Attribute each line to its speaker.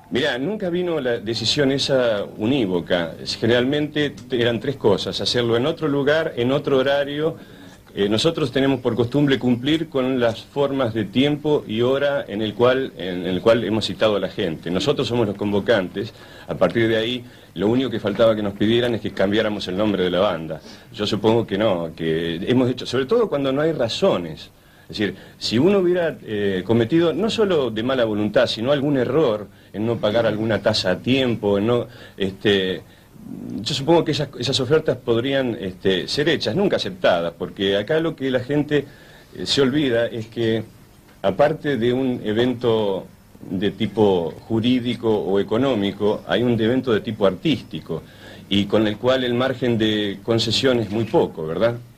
Speaker 1: Mirá, nunca vino la decisión esa unívoca. Generalmente eran tres cosas: hacerlo en otro lugar, en otro horario. Nosotros tenemos por costumbre cumplir con las formas de tiempo y hora en el cual hemos citado a la gente. Nosotros somos los convocantes. A partir de ahí, lo único que faltaba que nos pidieran es que cambiáramos el nombre de la banda. Yo supongo que no, que hemos hecho, sobre todo cuando no hay razones. Es decir, si uno hubiera cometido, no solo de mala voluntad, sino algún error en no pagar alguna tasa a tiempo, en no, yo supongo que esas ofertas podrían ser hechas, nunca aceptadas, porque acá lo que la gente se olvida es que, aparte de un evento de tipo jurídico o económico, hay un evento de tipo artístico, y con el cual el margen de concesión es muy poco, ¿verdad?